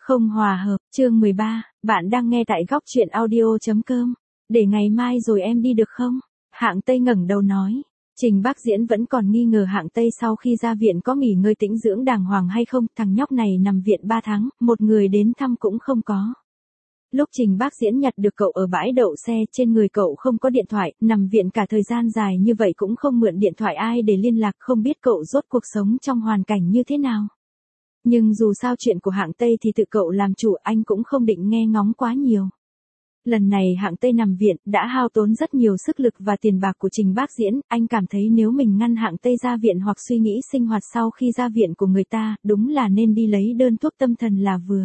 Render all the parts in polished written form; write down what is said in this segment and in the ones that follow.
Không hòa hợp, chương 13, bạn đang nghe tại góc truyện audio.com. Để ngày mai rồi em đi được không? Hạng Tây ngẩng đầu nói. Trình Bác Diễn vẫn còn nghi ngờ Hạng Tây sau khi ra viện có nghỉ ngơi tĩnh dưỡng đàng hoàng hay không, thằng nhóc này nằm viện 3 tháng, một người đến thăm cũng không có. Lúc Trình Bác Diễn nhặt được cậu ở bãi đậu xe, trên người cậu không có điện thoại, nằm viện cả thời gian dài như vậy cũng không mượn điện thoại ai để liên lạc, không biết cậu rốt cuộc sống trong hoàn cảnh như thế nào. Nhưng dù sao chuyện của Hạng Tây thì tự cậu làm chủ, anh cũng không định nghe ngóng quá nhiều. Lần này Hạng Tây nằm viện, đã hao tốn rất nhiều sức lực và tiền bạc của Trình Bác Diễn, anh cảm thấy nếu mình ngăn Hạng Tây ra viện hoặc suy nghĩ sinh hoạt sau khi ra viện của người ta, đúng là nên đi lấy đơn thuốc tâm thần là vừa.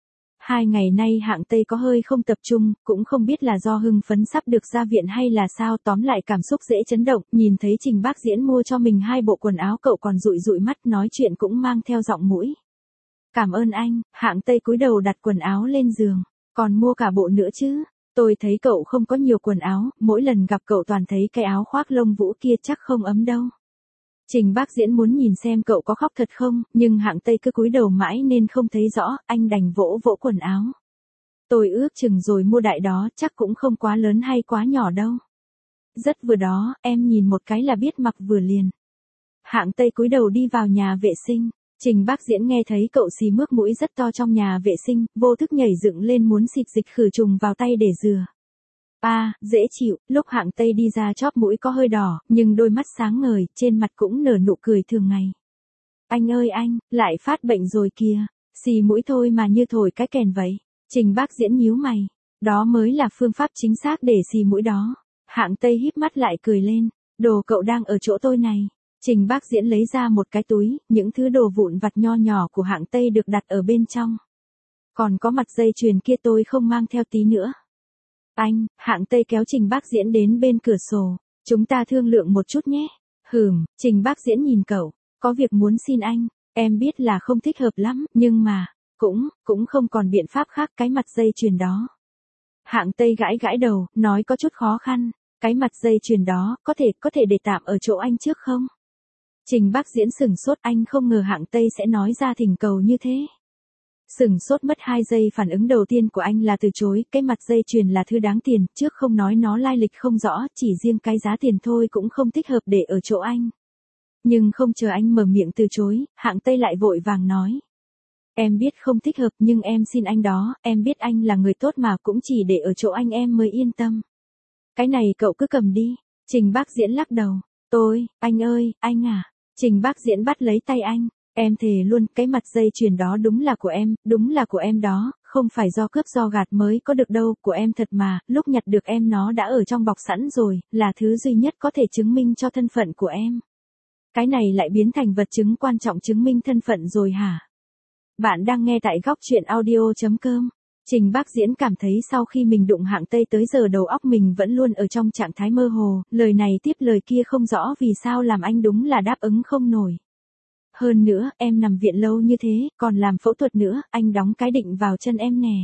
2 ngày nay Hạng Tây có hơi không tập trung, cũng không biết là do hưng phấn sắp được ra viện hay là sao, tóm lại cảm xúc dễ chấn động, nhìn thấy Trình Bác Diễn mua cho mình 2 bộ quần áo cậu còn dụi dụi mắt, nói chuyện cũng mang theo giọng mũi. Cảm ơn anh, Hạng Tây cúi đầu đặt quần áo lên giường, còn mua cả bộ nữa chứ, tôi thấy cậu không có nhiều quần áo, mỗi lần gặp cậu toàn thấy cái áo khoác lông vũ kia chắc không ấm đâu. Trình Bác Diễn muốn nhìn xem cậu có khóc thật không, nhưng Hạng Tây cứ cúi đầu mãi nên không thấy rõ, anh đành vỗ vỗ quần áo. Tôi ước chừng rồi mua đại đó, chắc cũng không quá lớn hay quá nhỏ đâu. Rất vừa đó, em nhìn một cái là biết mặc vừa liền. Hạng Tây cúi đầu đi vào nhà vệ sinh. Trình Bác Diễn nghe thấy cậu xì mướt mũi rất to trong nhà vệ sinh, vô thức nhảy dựng lên muốn xịt dịch khử trùng vào tay để rửa. Dễ chịu, lúc Hạng Tây đi ra chóp mũi có hơi đỏ, nhưng đôi mắt sáng ngời, trên mặt cũng nở nụ cười thường ngày. Anh ơi anh, lại phát bệnh rồi kìa, xì mũi thôi mà như thổi cái kèn vậy. Trình Bác Diễn nhíu mày, đó mới là phương pháp chính xác để xì mũi đó. Hạng Tây híp mắt lại cười lên, đồ cậu đang ở chỗ tôi này. Trình Bác Diễn lấy ra một cái túi, những thứ đồ vụn vặt nho nhỏ của Hạng Tây được đặt ở bên trong. Còn có mặt dây chuyền kia tôi không mang theo tí nữa. Anh, Hạng Tây kéo Trình Bác Diễn đến bên cửa sổ, chúng ta thương lượng một chút nhé. Trình Bác Diễn nhìn cậu, có việc muốn xin anh, em biết là không thích hợp lắm, nhưng mà, cũng không còn biện pháp khác, cái mặt dây chuyền đó. Hạng Tây gãi gãi đầu, nói có chút khó khăn, cái mặt dây chuyền đó, có thể để tạm ở chỗ anh trước không? Trình Bác Diễn sửng sốt, anh không ngờ Hạng Tây sẽ nói ra thỉnh cầu như thế. Sửng sốt mất 2 giây, phản ứng đầu tiên của anh là từ chối, cái mặt dây chuyền là thứ đáng tiền, trước không nói nó lai lịch không rõ, chỉ riêng cái giá tiền thôi cũng không thích hợp để ở chỗ anh. Nhưng không chờ anh mở miệng từ chối, Hạng Tây lại vội vàng nói. Em biết không thích hợp nhưng em xin anh đó, em biết anh là người tốt mà, cũng chỉ để ở chỗ anh em mới yên tâm. Cái này cậu cứ cầm đi. Trình Bác Diễn lắc đầu. Anh ơi, anh à. Trình Bác Diễn bắt lấy tay anh. Em thề luôn, cái mặt dây chuyền đó đúng là của em đó, không phải do cướp do gạt mới có được đâu, của em thật mà, lúc nhặt được em nó đã ở trong bọc sẵn rồi, là thứ duy nhất có thể chứng minh cho thân phận của em. Cái này lại biến thành vật chứng quan trọng chứng minh thân phận rồi hả? Bạn đang nghe tại góc truyện audio.com. Trình Bác Diễn cảm thấy sau khi mình đụng Hạng Tây tới giờ đầu óc mình vẫn luôn ở trong trạng thái mơ hồ, lời này tiếp lời kia không rõ vì sao làm anh đúng là đáp ứng không nổi. Hơn nữa, em nằm viện lâu như thế, còn làm phẫu thuật nữa, anh đóng cái định vào chân em nè.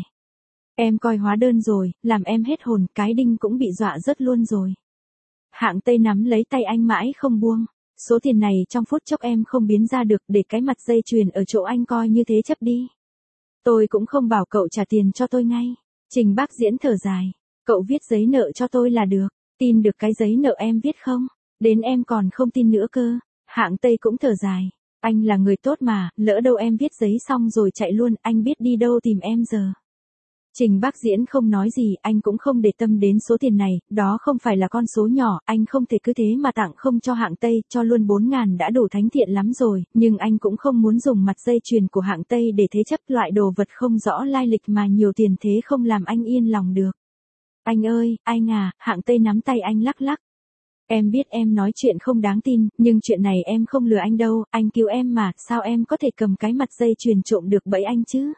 Em coi hóa đơn rồi, làm em hết hồn, cái đinh cũng bị dọa rớt luôn rồi. Hạng Tây nắm lấy tay anh mãi không buông. Số tiền này trong phút chốc em không biến ra được, để cái mặt dây chuyền ở chỗ anh coi như thế chấp đi. Tôi cũng không bảo cậu trả tiền cho tôi ngay. Trình Bác Diễn thở dài. Cậu viết giấy nợ cho tôi là được. Tin được cái giấy nợ em viết không? Đến em còn không tin nữa cơ. Hạng Tây cũng thở dài. Anh là người tốt mà, lỡ đâu em viết giấy xong rồi chạy luôn, anh biết đi đâu tìm em giờ. Trình Bác Diễn không nói gì, anh cũng không để tâm đến số tiền này, đó không phải là con số nhỏ, anh không thể cứ thế mà tặng không cho Hạng Tây, cho luôn 4.000 đã đủ thánh thiện lắm rồi, nhưng anh cũng không muốn dùng mặt dây chuyền của Hạng Tây để thế chấp loại đồ vật không rõ lai lịch mà nhiều tiền thế không làm anh yên lòng được. Anh ơi, anh à, Hạng Tây nắm tay anh lắc lắc. Em biết em nói chuyện không đáng tin, nhưng chuyện này em không lừa anh đâu, anh cứu em mà, sao em có thể cầm cái mặt dây chuyền trộm được bẫy anh chứ?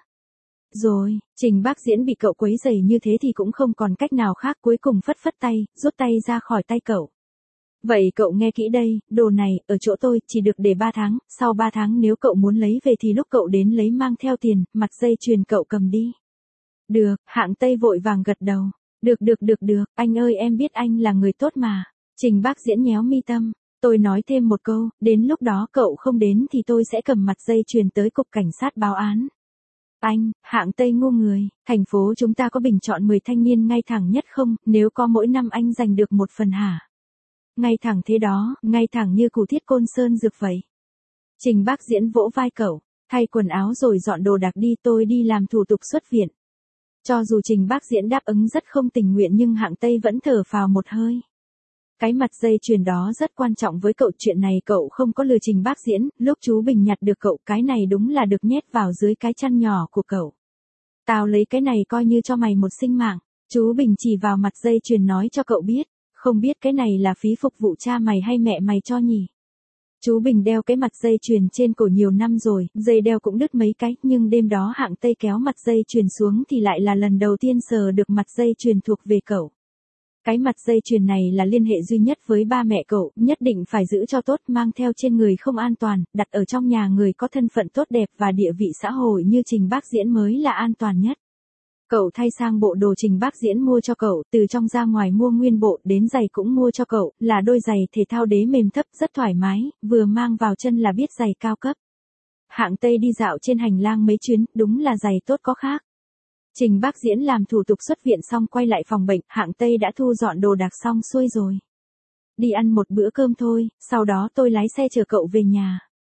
Rồi, Trình Bác Diễn bị cậu quấy rầy như thế thì cũng không còn cách nào khác, cuối cùng phất phất tay, rút tay ra khỏi tay cậu. Vậy cậu nghe kỹ đây, đồ này, ở chỗ tôi, chỉ được để 3 tháng, sau 3 tháng nếu cậu muốn lấy về thì lúc cậu đến lấy mang theo tiền, mặt dây chuyền cậu cầm đi. Được, Hạng Tây vội vàng gật đầu. Được, anh ơi em biết anh là người tốt mà. Trình Bác Diễn nhéo mi tâm. Tôi nói thêm một câu, đến lúc đó cậu không đến thì tôi sẽ cầm mặt dây chuyền tới cục cảnh sát báo án. Anh, hạng Tây ngu người, thành phố chúng ta có bình chọn 10 thanh niên ngay thẳng nhất không, nếu có mỗi năm anh giành được một phần hả? Ngay thẳng thế đó, ngay thẳng như củ thiết Côn Sơn Dược vậy. Trình Bác Diễn vỗ vai cậu, thay quần áo rồi dọn đồ đạc đi, tôi đi làm thủ tục xuất viện. Cho dù Trình Bác Diễn đáp ứng rất không tình nguyện nhưng hạng Tây vẫn thở phào một hơi. Cái mặt dây chuyền đó rất quan trọng với cậu, chuyện này cậu không có lừa Trình Bác Diễn, lúc chú Bình nhặt được cậu cái này đúng là được nhét vào dưới cái chăn nhỏ của cậu. Tao lấy cái này coi như cho mày một sinh mạng, chú Bình chỉ vào mặt dây chuyền nói cho cậu biết, không biết cái này là phí phục vụ cha mày hay mẹ mày cho nhỉ? Chú Bình đeo cái mặt dây chuyền trên cổ nhiều năm rồi, dây đeo cũng đứt mấy cái, nhưng đêm đó hạng Tây kéo mặt dây chuyền xuống thì lại là lần đầu tiên sờ được mặt dây chuyền thuộc về cậu. Cái mặt dây chuyền này là liên hệ duy nhất với ba mẹ cậu, nhất định phải giữ cho tốt, mang theo trên người không an toàn, đặt ở trong nhà người có thân phận tốt đẹp và địa vị xã hội như Trình Bác Diễn mới là an toàn nhất. Cậu thay sang bộ đồ Trình Bác Diễn mua cho cậu, từ trong ra ngoài mua nguyên bộ, đến giày cũng mua cho cậu, là đôi giày thể thao đế mềm thấp rất thoải mái, vừa mang vào chân là biết giày cao cấp. Hạng Tây đi dạo trên hành lang mấy chuyến, đúng là giày tốt có khác. Trình Bác Diễn làm thủ tục xuất viện xong quay lại phòng bệnh, hạng Tây đã thu dọn đồ đạc xong xuôi rồi. Đi ăn một bữa cơm thôi, sau đó tôi lái xe chở cậu về nhà.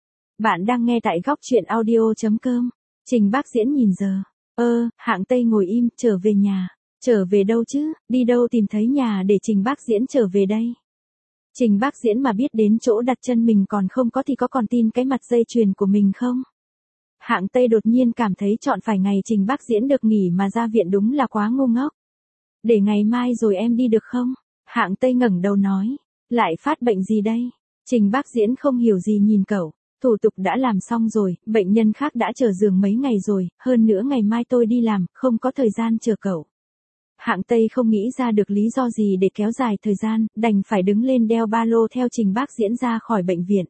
Bạn đang nghe tại góc truyện audio.com. Trình Bác Diễn nhìn giờ. Hạng Tây ngồi im, trở về nhà. Trở về đâu chứ, đi đâu tìm thấy nhà để Trình Bác Diễn trở về đây. Trình Bác Diễn mà biết đến chỗ đặt chân mình còn không có thì có còn tin cái mặt dây chuyền của mình không? Hạng Tây đột nhiên cảm thấy chọn phải ngày Trình Bác Diễn được nghỉ mà ra viện đúng là quá ngu ngốc. Để ngày mai rồi em đi được không? Hạng Tây ngẩng đầu nói. Lại phát bệnh gì đây? Trình Bác Diễn không hiểu gì nhìn cậu. Thủ tục đã làm xong rồi, bệnh nhân khác đã chờ giường mấy ngày rồi, hơn nữa ngày mai tôi đi làm, không có thời gian chờ cậu. Hạng Tây không nghĩ ra được lý do gì để kéo dài thời gian, đành phải đứng lên đeo ba lô theo Trình Bác Diễn ra khỏi bệnh viện.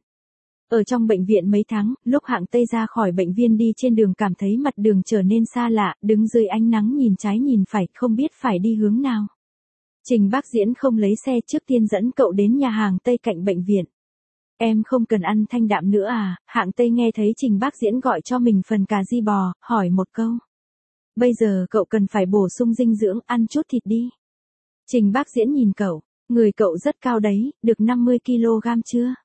Ở trong bệnh viện mấy tháng, lúc hạng Tây ra khỏi bệnh viện đi trên đường cảm thấy mặt đường trở nên xa lạ, đứng dưới ánh nắng nhìn trái nhìn phải, không biết phải đi hướng nào. Trình Bác Diễn không lấy xe, trước tiên dẫn cậu đến nhà hàng Tây cạnh bệnh viện. Em không cần ăn thanh đạm nữa à? Hạng Tây nghe thấy Trình Bác Diễn gọi cho mình phần cà ri bò, hỏi một câu. Bây giờ cậu cần phải bổ sung dinh dưỡng, ăn chút thịt đi. Trình Bác Diễn nhìn cậu, người cậu rất cao đấy, được 50 kg chưa?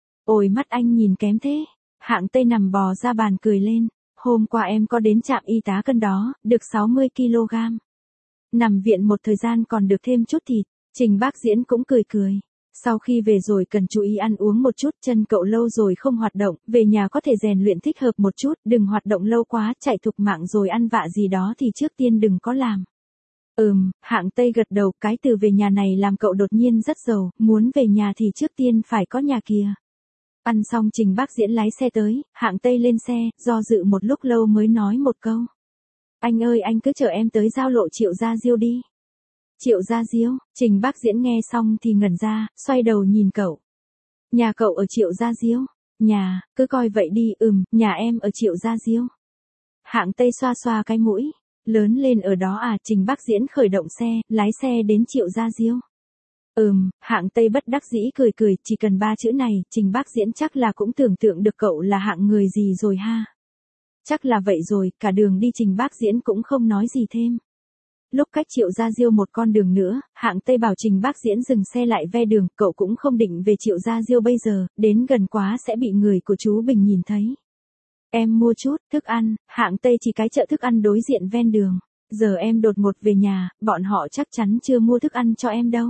Ôi mắt anh nhìn kém thế. Hạng Tây nằm bò ra bàn cười lên. Hôm qua em có đến trạm y tá cân đó, được 60 kg. Nằm viện một thời gian còn được thêm chút thịt. Trình Bác Diễn cũng cười cười. Sau khi về rồi cần chú ý ăn uống một chút, chân cậu lâu rồi không hoạt động, về nhà có thể rèn luyện thích hợp một chút, đừng hoạt động lâu quá, chạy thục mạng rồi ăn vạ gì đó thì trước tiên đừng có làm. Hạng Tây gật đầu, cái từ về nhà này làm cậu đột nhiên rất giàu, muốn về nhà thì trước tiên phải có nhà kìa. Ăn xong Trình Bác Diễn lái xe tới, hạng Tây lên xe, do dự một lúc lâu mới nói một câu. Anh ơi anh cứ chở em tới giao lộ Triệu Gia Diêu đi. Triệu Gia Diêu, Trình Bác Diễn nghe xong thì ngẩn ra, xoay đầu nhìn cậu. Nhà cậu ở Triệu Gia Diêu? Nhà, cứ coi vậy đi, nhà em ở Triệu Gia Diêu. Hạng Tây xoa xoa cái mũi, lớn lên ở đó à? Trình Bác Diễn khởi động xe, lái xe đến Triệu Gia Diêu. Hạng Tây bất đắc dĩ cười cười, chỉ cần 3 chữ này, Trình Bác Diễn chắc là cũng tưởng tượng được cậu là hạng người gì rồi ha. Chắc là vậy rồi, cả đường đi Trình Bác Diễn cũng không nói gì thêm. Lúc cách Triệu Gia Diêu một con đường nữa, hạng Tây bảo Trình Bác Diễn dừng xe lại ve đường, cậu cũng không định về Triệu Gia Diêu bây giờ, đến gần quá sẽ bị người của chú Bình nhìn thấy. Em mua chút thức ăn, hạng Tây chỉ cái chợ thức ăn đối diện ven đường. Giờ em đột ngột về nhà, bọn họ chắc chắn chưa mua thức ăn cho em đâu.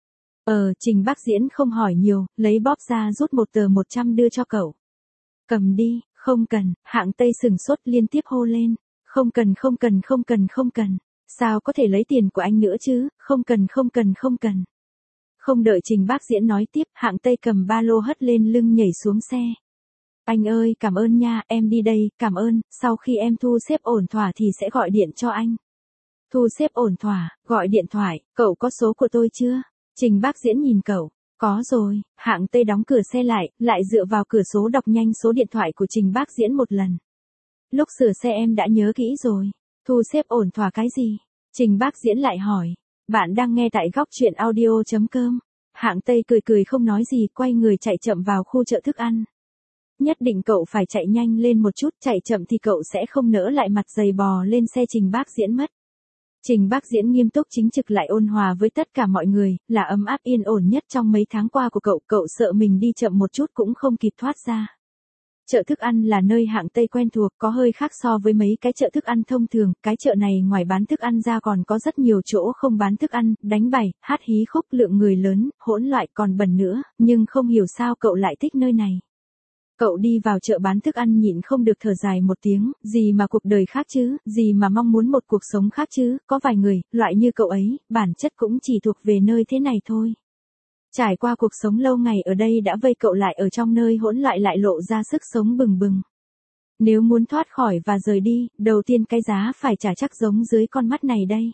Trình Bác Diễn không hỏi nhiều, lấy bóp ra rút một tờ 100 đưa cho cậu. Cầm đi, không cần, hạng Tây sừng sốt liên tiếp hô lên. Không cần không cần không cần không cần. Sao có thể lấy tiền của anh nữa chứ, không cần không cần không cần. Không đợi Trình Bác Diễn nói tiếp, hạng Tây cầm ba lô hất lên lưng nhảy xuống xe. Anh ơi cảm ơn nha, em đi đây, cảm ơn, sau khi em thu xếp ổn thỏa thì sẽ gọi điện cho anh. Thu xếp ổn thỏa, gọi điện thoại, cậu có số của tôi chưa? Trình Bác Diễn nhìn cậu, có rồi, hạng Tây đóng cửa xe lại dựa vào cửa số đọc nhanh số điện thoại của Trình Bác Diễn một lần. Lúc sửa xe em đã nhớ kỹ rồi, thu xếp ổn thỏa cái gì? Trình Bác Diễn lại hỏi, bạn đang nghe tại góc truyện audio.com. Hạng Tây cười cười không nói gì, quay người chạy chậm vào khu chợ thức ăn. nhất định cậu phải chạy nhanh lên một chút, chạy chậm thì cậu sẽ không nỡ lại mặt dày bò lên xe Trình Bác Diễn mất. Trình Bác Diễn nghiêm túc chính trực lại ôn hòa với tất cả mọi người, là ấm áp yên ổn nhất trong mấy tháng qua của cậu sợ mình đi chậm một chút cũng không kịp thoát ra. Chợ thức ăn là nơi Hạng Tây quen thuộc, có hơi khác so với mấy cái chợ thức ăn thông thường, cái chợ này ngoài bán thức ăn ra còn có rất nhiều chỗ không bán thức ăn, đánh bài, hát hí khúc, lượng người lớn, hỗn loạn còn bẩn nữa, nhưng không hiểu sao cậu lại thích nơi này. Cậu đi vào chợ bán thức ăn nhịn không được thở dài một tiếng, gì mà cuộc đời khác chứ, gì mà mong muốn một cuộc sống khác chứ, có vài người, loại như cậu ấy, bản chất cũng chỉ thuộc về nơi thế này thôi. Trải qua cuộc sống lâu ngày ở đây đã vây cậu lại ở trong nơi hỗn loạn lại lộ ra sức sống bừng bừng. Nếu muốn thoát khỏi và rời đi, đầu tiên cái giá phải trả chắc giống dưới con mắt này đây.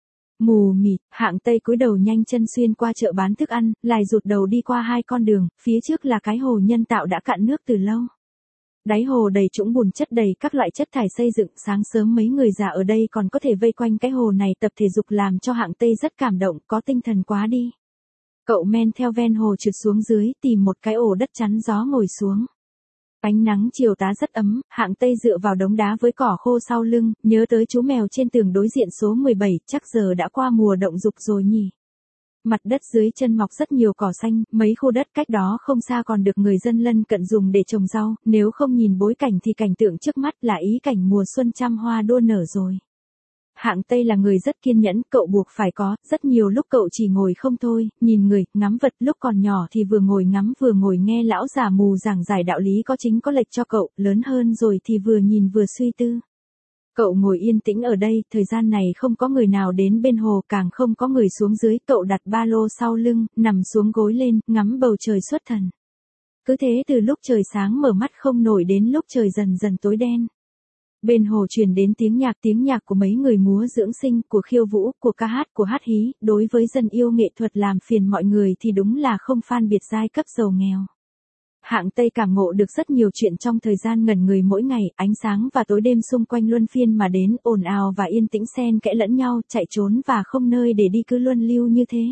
Mù mịt, Hạng Tây cúi đầu nhanh chân xuyên qua chợ bán thức ăn, lại rụt đầu đi qua hai con đường, phía trước là cái hồ nhân tạo đã cạn nước từ lâu. Đáy hồ đầy trũng bùn chất đầy các loại chất thải xây dựng, sáng sớm mấy người già ở đây còn có thể vây quanh cái hồ này tập thể dục làm cho Hạng Tây rất cảm động, có tinh thần quá đi. Cậu men theo ven hồ trượt xuống dưới, tìm một cái ổ đất chắn gió ngồi xuống. Ánh nắng chiều tá rất ấm, Hạng Tây dựa vào đống đá với cỏ khô sau lưng, nhớ tới chú mèo trên tường đối diện số 17, chắc giờ đã qua mùa động dục rồi nhỉ. Mặt đất dưới chân mọc rất nhiều cỏ xanh, mấy khu đất cách đó không xa còn được người dân lân cận dùng để trồng rau, nếu không nhìn bối cảnh thì cảnh tượng trước mắt là ý cảnh mùa xuân trăm hoa đua nở rồi. Hạng Tây là người rất kiên nhẫn, cậu buộc phải có, rất nhiều lúc cậu chỉ ngồi không thôi, nhìn người, ngắm vật, lúc còn nhỏ thì vừa ngồi ngắm vừa ngồi nghe lão già mù giảng giải đạo lý có chính có lệch cho cậu, lớn hơn rồi thì vừa nhìn vừa suy tư. Cậu ngồi yên tĩnh ở đây, thời gian này không có người nào đến bên hồ, càng không có người xuống dưới, cậu đặt ba lô sau lưng, nằm xuống gối lên, ngắm bầu trời xuất thần. Cứ thế từ lúc trời sáng mở mắt không nổi đến lúc trời dần dần tối đen. Bên hồ truyền đến tiếng nhạc của mấy người múa dưỡng sinh, của khiêu vũ, của ca hát, của hát hí, đối với dân yêu nghệ thuật làm phiền mọi người thì đúng là không phân biệt giai cấp giàu nghèo. Hạng Tây cảm ngộ được rất nhiều chuyện trong thời gian ngẩn người mỗi ngày, ánh sáng và tối đêm xung quanh luân phiên mà đến, ồn ào và yên tĩnh xen kẽ lẫn nhau, chạy trốn và không nơi để đi cứ luân lưu như thế.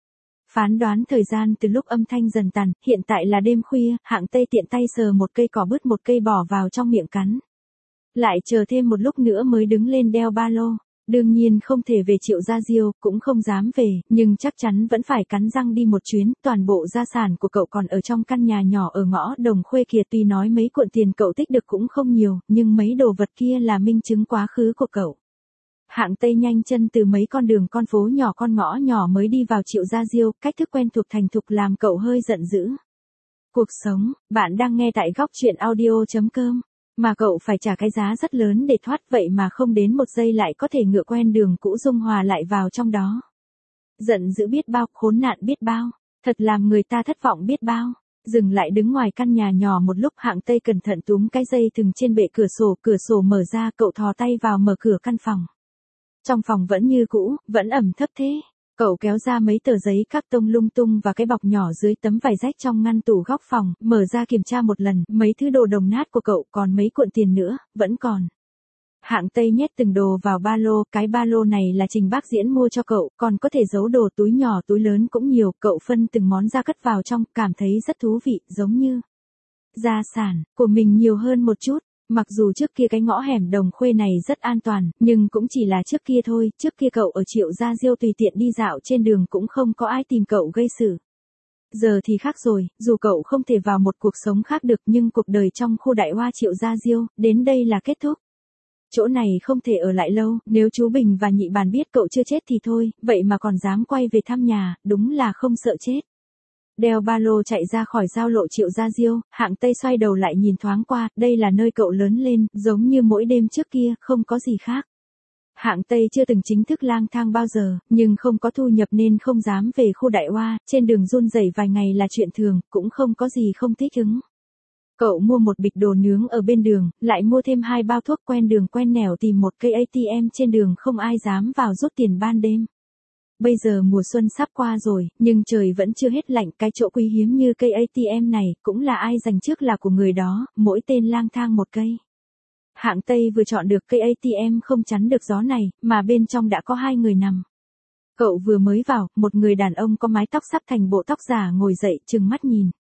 Phán đoán thời gian từ lúc âm thanh dần tàn, hiện tại là đêm khuya, Hạng Tây tiện tay sờ một cây cỏ bứt một cây bỏ vào trong miệng cắn. Lại chờ thêm một lúc nữa mới đứng lên đeo ba lô. Đương nhiên không thể về Triệu Gia Diêu, cũng không dám về, nhưng chắc chắn vẫn phải cắn răng đi một chuyến, toàn bộ gia sản của cậu còn ở trong căn nhà nhỏ ở ngõ Đồng Khuê kia, tuy nói mấy cuộn tiền cậu tích được cũng không nhiều, nhưng mấy đồ vật kia là minh chứng quá khứ của cậu. Hạng Tây nhanh chân từ mấy con đường con phố nhỏ con ngõ nhỏ mới đi vào Triệu Gia Diêu, cách thức quen thuộc thành thục làm cậu hơi giận dữ. Cuộc sống, bạn đang nghe tại góc truyện audio.com. Mà cậu phải trả cái giá rất lớn để thoát, vậy mà không đến một giây lại có thể ngựa quen đường cũ dung hòa lại vào trong đó. Giận dữ biết bao, khốn nạn biết bao, thật làm người ta thất vọng biết bao. Dừng lại đứng ngoài căn nhà nhỏ một lúc, Hạng Tây cẩn thận túm cái dây thừng trên bệ cửa sổ mở ra, cậu thò tay vào mở cửa căn phòng. Trong phòng vẫn như cũ, vẫn ẩm thấp thế. Cậu kéo ra mấy tờ giấy các tông lung tung và cái bọc nhỏ dưới tấm vải rách trong ngăn tủ góc phòng, mở ra kiểm tra một lần, mấy thứ đồ đồng nát của cậu, còn mấy cuộn tiền nữa, vẫn còn. Hạng Tây nhét từng đồ vào ba lô, cái ba lô này là Trình Bác Diễn mua cho cậu, còn có thể giấu đồ, túi nhỏ túi lớn cũng nhiều, cậu phân từng món ra cất vào trong, cảm thấy rất thú vị, giống như gia sản của mình nhiều hơn một chút. Mặc dù trước kia cái ngõ hẻm Đồng Khuê này rất an toàn, nhưng cũng chỉ là trước kia thôi, trước kia cậu ở Triệu Gia Diêu tùy tiện đi dạo trên đường cũng không có ai tìm cậu gây sự. Giờ thì khác rồi, dù cậu không thể vào một cuộc sống khác được nhưng cuộc đời trong khu đại hoa Triệu Gia Diêu, đến đây là kết thúc. Chỗ này không thể ở lại lâu, nếu chú Bình và Nhị Bàn biết cậu chưa chết thì thôi, vậy mà còn dám quay về thăm nhà, đúng là không sợ chết. Đeo ba lô chạy ra khỏi giao lộ Triệu Gia Diêu, Hạng Tây xoay đầu lại nhìn thoáng qua, đây là nơi cậu lớn lên, giống như mỗi đêm trước kia, không có gì khác. Hạng Tây chưa từng chính thức lang thang bao giờ, nhưng không có thu nhập nên không dám về khu đại hoa, trên đường run rẩy vài ngày là chuyện thường, cũng không có gì không thích ứng. Cậu mua một bịch đồ nướng ở bên đường, lại mua thêm 2 bao thuốc, quen đường quen nẻo tìm một cây ATM trên đường, không ai dám vào rút tiền ban đêm. Bây giờ mùa xuân sắp qua rồi, nhưng trời vẫn chưa hết lạnh, cái chỗ quý hiếm như cây ATM này, cũng là ai dành trước là của người đó, mỗi tên lang thang một cây. Hạng Tây vừa chọn được cây ATM không chắn được gió này, mà bên trong đã có 2 người nằm. Cậu vừa mới vào, một người đàn ông có mái tóc sắp thành bộ tóc giả ngồi dậy, trừng mắt nhìn.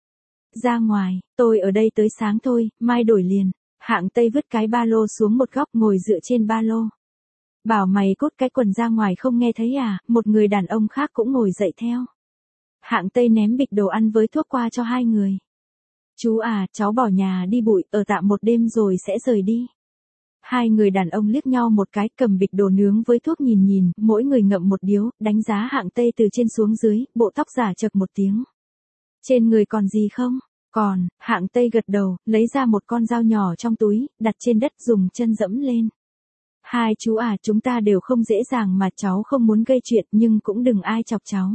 ra ngoài, tôi ở đây tới sáng thôi, mai đổi liền. Hạng Tây vứt cái ba lô xuống một góc ngồi dựa trên ba lô. Bảo mày cút cái quần ra ngoài không nghe thấy à, một người đàn ông khác cũng ngồi dậy theo. Hạng Tây ném bịch đồ ăn với thuốc qua cho hai người. Chú à, cháu bỏ nhà đi bụi, ở tạm một đêm rồi sẽ rời đi. Hai người đàn ông liếc nhau một cái, cầm bịch đồ nướng với thuốc nhìn, mỗi người ngậm một điếu, đánh giá Hạng Tây từ trên xuống dưới, bộ tóc giả chập một tiếng. Trên người còn gì không? Còn, Hạng Tây gật đầu, lấy ra một con dao nhỏ trong túi, đặt trên đất dùng chân dẫm lên. Hai chú à, chúng ta đều không dễ dàng mà cháu không muốn gây chuyện nhưng cũng đừng ai chọc cháu.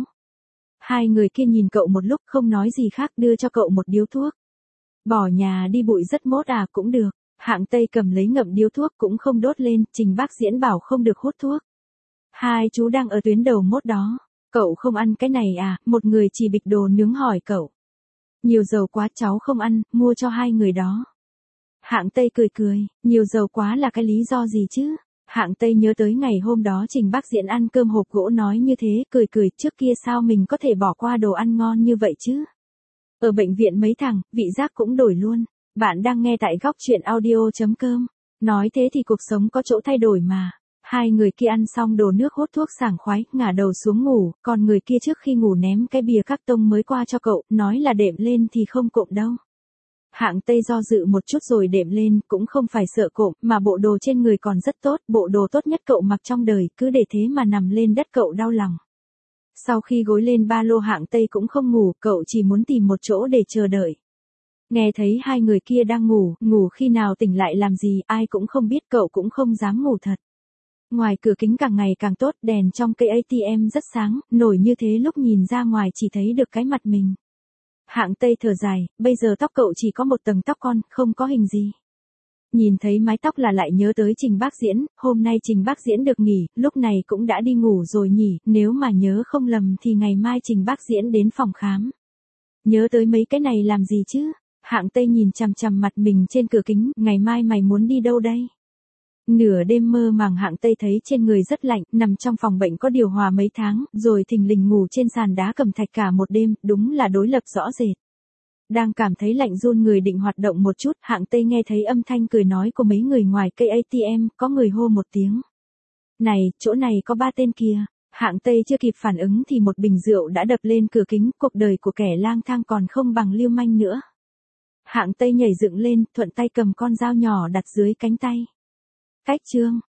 Hai người kia nhìn cậu một lúc không nói gì khác đưa cho cậu một điếu thuốc. Bỏ nhà đi bụi rất mốt à, cũng được. Hạng Tây cầm lấy ngậm điếu thuốc cũng không đốt lên, Trình Bác Diễn bảo không được hút thuốc. Hai chú đang ở tuyến đầu mốt đó. Cậu không ăn cái này à, một người chỉ bịch đồ nướng hỏi cậu. Nhiều dầu quá cháu không ăn, mua cho hai người đó. Hạng Tây cười, nhiều dầu quá là cái lý do gì chứ? Hạng Tây nhớ tới ngày hôm đó Trình Bác Diễn ăn cơm hộp gỗ nói như thế, cười, trước kia sao mình có thể bỏ qua đồ ăn ngon như vậy chứ? Ở bệnh viện mấy thằng, vị giác cũng đổi luôn. Bạn đang nghe tại góc chuyện audio.com. Nói thế thì cuộc sống có chỗ thay đổi mà. Hai người kia ăn xong đồ nước hút thuốc sảng khoái, ngả đầu xuống ngủ, còn người kia trước khi ngủ ném cái bìa các tông mới qua cho cậu, nói là đệm lên thì không cộm đâu. Hạng Tây do dự một chút rồi đệm lên, cũng không phải sợ cộm, mà bộ đồ trên người còn rất tốt, bộ đồ tốt nhất cậu mặc trong đời, cứ để thế mà nằm lên đất cậu đau lòng. Sau khi gối lên ba lô Hạng Tây cũng không ngủ, cậu chỉ muốn tìm một chỗ để chờ đợi. Nghe thấy hai người kia đang ngủ khi nào tỉnh lại làm gì, ai cũng không biết, cậu cũng không dám ngủ thật. Ngoài cửa kính càng ngày càng tốt, đèn trong cây ATM rất sáng, nổi như thế lúc nhìn ra ngoài chỉ thấy được cái mặt mình. Hạng Tây thở dài, bây giờ tóc cậu chỉ có một tầng tóc con, không có hình gì. Nhìn thấy mái tóc là lại nhớ tới Trình Bác Diễn, hôm nay Trình Bác Diễn được nghỉ, lúc này cũng đã đi ngủ rồi nhỉ, nếu mà nhớ không lầm thì ngày mai Trình Bác Diễn đến phòng khám. Nhớ tới mấy cái này làm gì chứ? Hạng Tây nhìn chằm mặt mình trên cửa kính, ngày mai mày muốn đi đâu đây? Nửa đêm mơ màng Hạng Tây thấy trên người rất lạnh, nằm trong phòng bệnh có điều hòa mấy tháng, rồi thình lình ngủ trên sàn đá cẩm thạch cả một đêm, đúng là đối lập rõ rệt. Đang cảm thấy lạnh run người định hoạt động một chút, Hạng Tây nghe thấy âm thanh cười nói của mấy người ngoài cây ATM, có người hô một tiếng. Này, chỗ này có 3 tên kìa. Hạng Tây chưa kịp phản ứng thì một bình rượu đã đập lên cửa kính, cuộc đời của kẻ lang thang còn không bằng lưu manh nữa. Hạng Tây nhảy dựng lên, thuận tay cầm con dao nhỏ đặt dưới cánh tay. Cách chương